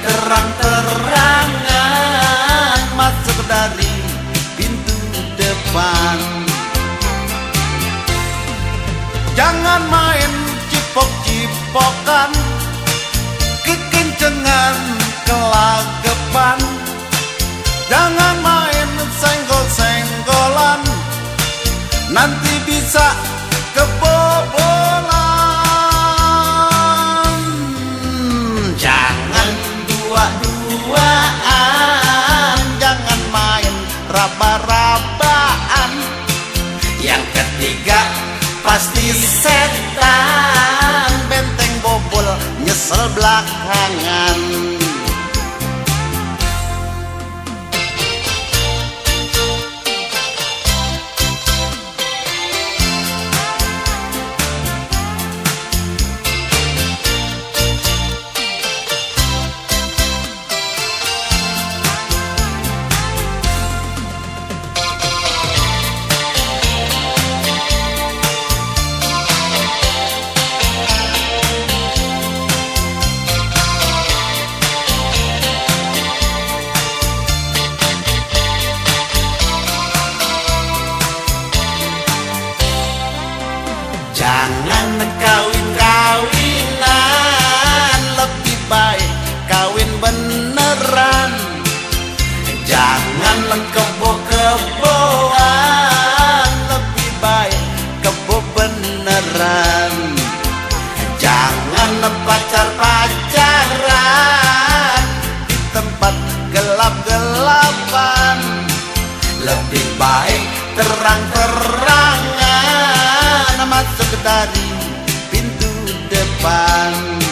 terang-terangan masuk dari pintu depan. Jangan main cipok-cipokan, kekencengan kelagapan. Jangan main senggol-senggolan, nanti bisa kebobolan. Jangan dua-duaan, jangan main raba-rabaan. Yang ketiga pasti setan, benteng bobol nyesel belakangan. Jangan kawin-kawinan, lebih baik kawin beneran. Jangan kebo-keboan, lebih baik kebo beneran. Jangan pacar-pacaran di tempat gelap-gelapan, lebih baik terang-terangan masuk dari pintu depan.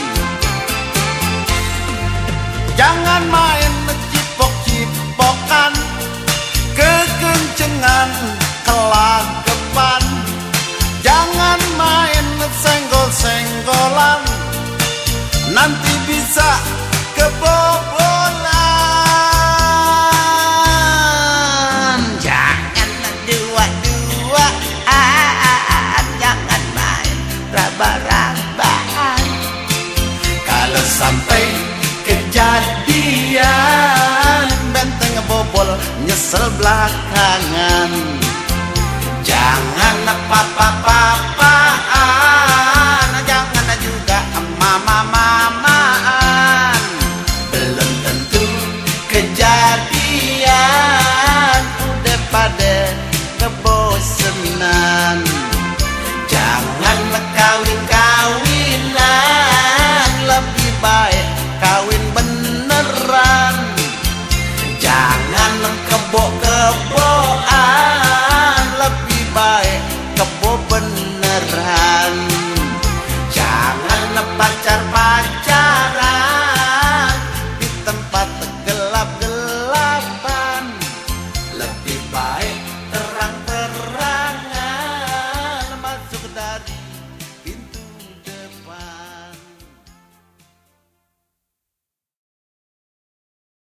Jangan main cipok-cipokan, kekencengan kelagapan. Jangan main senggol-senggolan, nanti bisa kebobolan. Jangan dua-duaan, jangan main raba-rabaan. Kalau sampai kejadian, benteng bobol nyesel belakang.